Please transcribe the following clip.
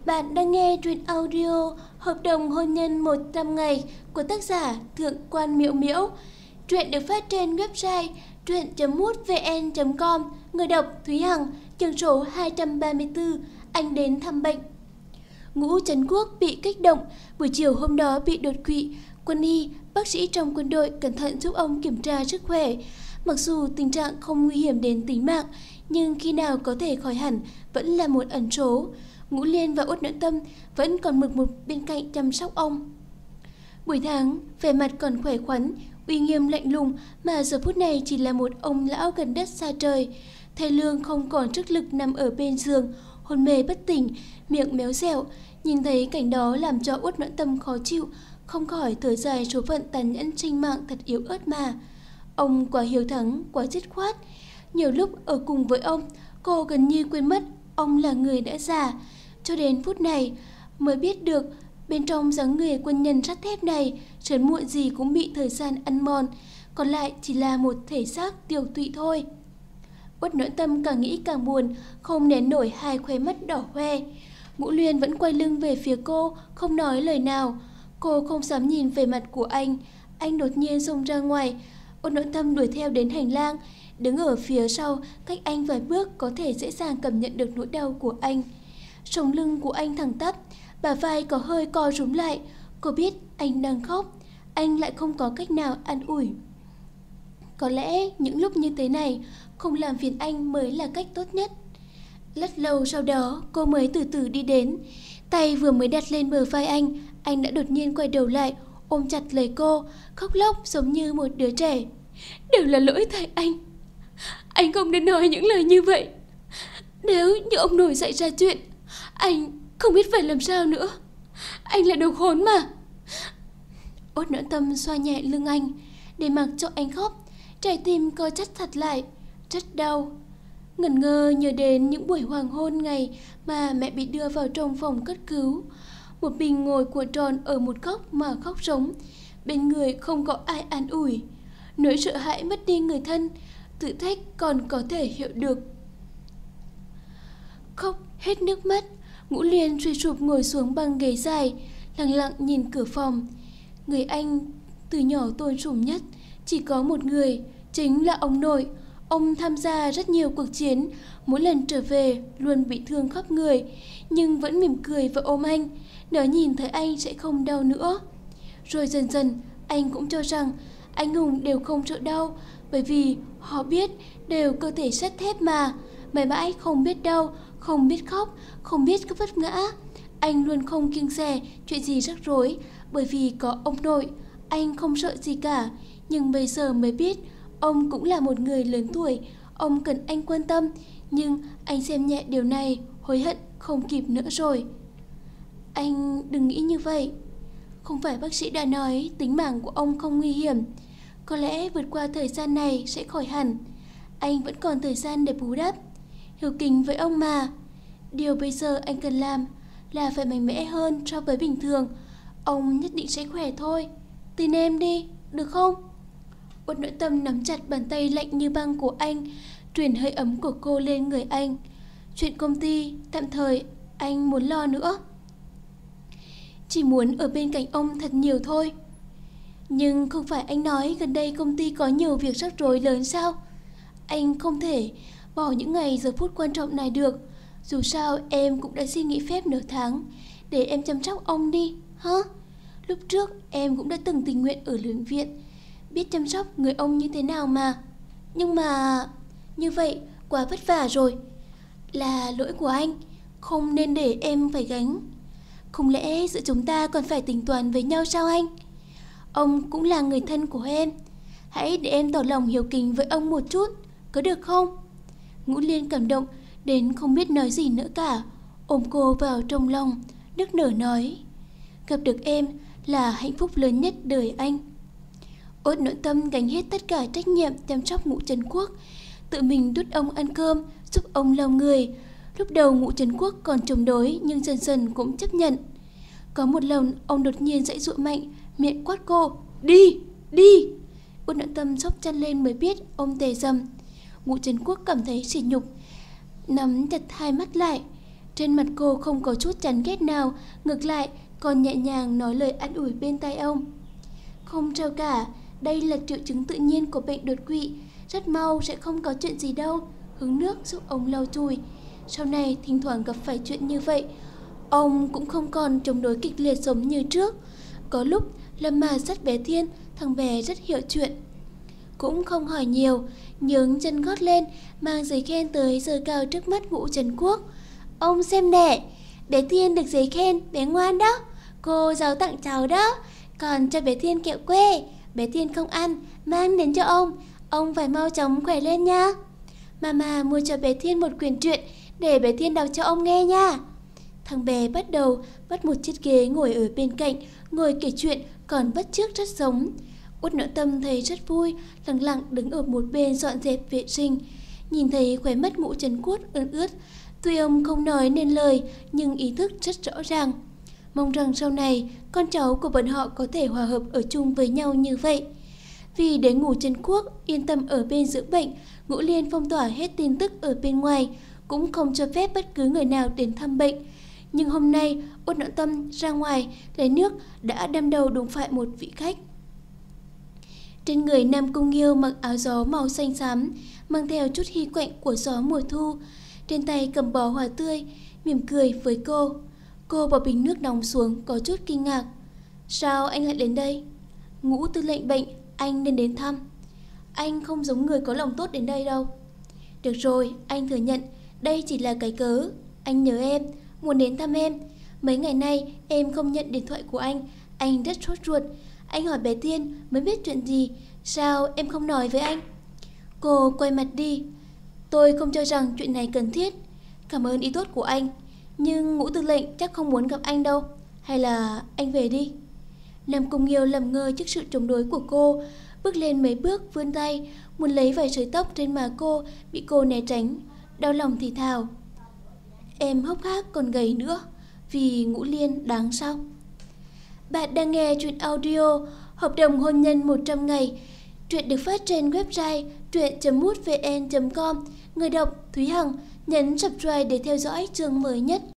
Bạn đang nghe truyện audio Hợp đồng hôn nhân 100 ngày của tác giả Thượng Quan Miễu Miễu. Truyện được phát trên website truyện.mútvn.com. Người đọc Thúy Hằng. Chương số 234. Anh đến thăm bệnh. Ngũ Trấn Quốc bị kích động. Buổi chiều hôm đó bị đột quỵ. Quân y, bác sĩ trong quân đội cẩn thận giúp ông kiểm tra sức khỏe. Mặc dù tình trạng không nguy hiểm đến tính mạng, nhưng khi nào có thể khỏi hẳn vẫn là một ẩn số. Ngũ Liên và Uất Noãn Tâm vẫn còn mực một bên cạnh chăm sóc ông. Buổi tháng, vẻ mặt còn khỏe khoắn, uy nghiêm lạnh lùng, mà giờ phút này chỉ là một ông lão gần đất xa trời. Thầy Lương không còn sức lực nằm ở bên giường, hôn mê bất tỉnh, miệng méo xẹo. Nhìn thấy cảnh đó làm cho Uất Noãn Tâm khó chịu, không khỏi thở dài số phận tàn nhẫn sinh mạng thật yếu ớt mà. Ông quá hiếu thắng, quá dứt khoát. Nhiều lúc ở cùng với ông, cô gần như quên mất ông là người đã già. Cho đến phút này mới biết được bên trong dáng người quân nhân sắt thép này sớm muộn gì cũng bị thời gian ăn mòn, còn lại chỉ là một thể xác tiều tụy thôi. Uất Noãn Tâm càng nghĩ càng buồn, không nén nổi hai khóe mắt đỏ hoe. Ngũ Liên vẫn quay lưng về phía cô, không nói lời nào. Cô không dám nhìn về mặt của anh. Anh đột nhiên xông ra ngoài. Uất Noãn Tâm đuổi theo đến hành lang, đứng ở phía sau, cách anh vài bước có thể dễ dàng cảm nhận được nỗi đau của anh. Sống lưng của anh thẳng tắp, bả vai có hơi co rúm lại. Cô biết anh đang khóc, anh lại không có cách nào an ủi. Có lẽ những lúc như thế này, không làm phiền anh mới là cách tốt nhất. Rất lâu sau đó, cô mới từ từ đi đến. Tay vừa mới đặt lên bờ vai anh đã đột nhiên quay đầu lại, ôm chặt lấy cô, khóc lóc giống như một đứa trẻ. Đều là lỗi tại anh không nên nói những lời như vậy. Nếu như ông nổi xảy ra chuyện, anh không biết phải làm sao nữa. Anh là đồ khốn mà. Uất Noãn Tâm xoa nhẹ lưng anh để mặc cho anh khóc. Trái tim co chặt thật lại, rất đau. Ngẩn ngơ nhớ đến những buổi hoàng hôn ngày mà mẹ bị đưa vào trong phòng cất cứu. Một mình ngồi cuộn tròn ở một góc mà khóc rống. Bên người không có ai an ủi. Nỗi sợ hãi mất đi người thân, tự trách còn có thể hiểu được. Khóc hết nước mắt, Ngũ Liên suy sụp ngồi xuống băng ghế dài, lặng lặng nhìn cửa phòng. Người anh từ nhỏ tôn sùng nhất chỉ có một người, chính là ông nội. Ông tham gia rất nhiều cuộc chiến, mỗi lần trở về luôn bị thương khắp người, nhưng vẫn mỉm cười và ôm anh. Nếu nhìn thấy anh sẽ không đau nữa. Rồi dần dần anh cũng cho rằng anh hùng đều không sợ đau, bởi vì họ biết đều cơ thể sắt thép mà. Mãi mãi không biết đau, không biết khóc, không biết cứ vấp ngã. Anh luôn không kiêng dè chuyện gì rắc rối, bởi vì có ông nội, anh không sợ gì cả. Nhưng bây giờ mới biết, ông cũng là một người lớn tuổi, ông cần anh quan tâm. Nhưng anh xem nhẹ điều này, hối hận không kịp nữa rồi. Anh đừng nghĩ như vậy. Không phải bác sĩ đã nói tính mạng của ông không nguy hiểm. Có lẽ vượt qua thời gian này sẽ khỏi hẳn. Anh vẫn còn thời gian để bù đắp. Hiếu kính với ông mà. Điều bây giờ anh cần làm là phải mạnh mẽ hơn so với bình thường. Ông nhất định sẽ khỏe thôi. Tin em đi, được không? Uất Noãn Tâm nắm chặt bàn tay lạnh như băng của anh, truyền hơi ấm của cô lên người anh. Chuyện công ty tạm thời anh muốn lo nữa, chỉ muốn ở bên cạnh ông thật nhiều thôi. Nhưng không phải anh nói gần đây công ty có nhiều việc rắc rối lớn sao? Anh không thể bỏ những ngày giờ phút quan trọng này được. Dù sao em cũng đã xin nghỉ phép nửa tháng, để em chăm sóc ông đi, hả? Lúc trước em cũng đã từng tình nguyện ở bệnh viện, biết chăm sóc người ông như thế nào mà. Nhưng mà như vậy quá vất vả rồi. Là lỗi của anh, không nên để em phải gánh. Không lẽ giữa chúng ta còn phải tính toán với nhau sao anh? Ông cũng là người thân của em. Hãy để em tỏ lòng hiếu kính với ông một chút, có được không? Ngũ Liên cảm động đến không biết nói gì nữa cả, ôm cô vào trong lòng, nức nở nói: gặp được em là hạnh phúc lớn nhất đời anh. Uất Noãn Tâm gánh hết tất cả trách nhiệm chăm sóc Ngũ Trấn Quốc, tự mình đút ông ăn cơm, giúp ông lau người. Lúc đầu Ngũ Trấn Quốc còn chống đối, nhưng dần dần cũng chấp nhận. Có một lần ông đột nhiên giãy giụa mạnh, miệng quát cô: đi, đi. Uất Noãn Tâm xốc chăn lên mới biết ông tè dầm. Ngũ Trấn Quốc cảm thấy sỉ nhục, nắm chặt hai mắt lại. Trên mặt cô không có chút chán ghét nào, ngược lại còn nhẹ nhàng nói lời an ủi bên tai ông. Không sao cả, đây là triệu chứng tự nhiên của bệnh đột quỵ, rất mau sẽ không có chuyện gì đâu. Hứng nước giúp ông lau chùi. Sau này thỉnh thoảng gặp phải chuyện như vậy, ông cũng không còn chống đối kịch liệt giống như trước. Có lúc Lâm Mà dắt bé Thiên, thằng bé rất hiểu chuyện. Cũng không hỏi nhiều, nhướng chân gót lên, mang giấy khen tới giơ cao trước mắt Ngũ Trấn Quốc. Ông xem nè, bé Thiên được giấy khen, bé ngoan đó. Cô giáo tặng cháu đó, còn cho bé Thiên kẹo que. Bé Thiên không ăn, mang đến cho ông phải mau chóng khỏe lên nha. Mama mua cho bé Thiên một quyển truyện để bé Thiên đọc cho ông nghe nha. Thằng bé bắt đầu bắt một chiếc ghế ngồi ở bên cạnh, ngồi kể chuyện còn bắt chước rất giống. Út Noãn Tâm thấy rất vui, lặng lặng đứng ở một bên dọn dẹp vệ sinh. Nhìn thấy khóe mắt Ngũ Trấn Quốc ươn ướt, tuy ông không nói nên lời nhưng ý thức rất rõ ràng. Mong rằng sau này con cháu của bọn họ có thể hòa hợp ở chung với nhau như vậy. Vì để Ngũ Trấn Quốc yên tâm ở bên dưỡng bệnh, Ngũ Liên phong tỏa hết tin tức ở bên ngoài, cũng không cho phép bất cứ người nào đến thăm bệnh. Nhưng hôm nay Út Noãn Tâm ra ngoài lấy nước đã đâm đầu đụng phải một vị khách. Trên người Nam Cung Nghiêu mặc áo gió màu xanh xám, mang theo chút hy quạnh của gió mùa thu. Trên tay cầm bó hoa tươi, mỉm cười với cô. Cô bỏ bình nước nóng xuống, có chút kinh ngạc. Sao anh lại đến đây? Ngũ tư lệnh bệnh, anh nên đến thăm. Anh không giống người có lòng tốt đến đây đâu. Được rồi, anh thừa nhận đây chỉ là cái cớ. Anh nhớ em, muốn đến thăm em. Mấy ngày nay em không nhận điện thoại của anh rất sốt ruột. Anh hỏi bé Thiên mới biết chuyện gì, sao em không nói với anh? Cô quay mặt đi. Tôi không cho rằng chuyện này cần thiết. Cảm ơn ý tốt của anh, nhưng Ngũ tư lệnh chắc không muốn gặp anh đâu. Hay là anh về đi. Nam Cung Nghiêu lầm ngơ trước sự chống đối của cô, bước lên mấy bước vươn tay muốn lấy vài sợi tóc trên má cô, bị cô né tránh. Đau lòng thì thào. Em hốc hác còn gầy nữa, vì Ngũ Liên đáng sao? Bạn đang nghe truyện audio Hợp đồng hôn nhân 100 ngày. Truyện được phát trên website truyện.mútvn.com. Người đọc Thúy Hằng. Nhấn subscribe để theo dõi chương mới nhất.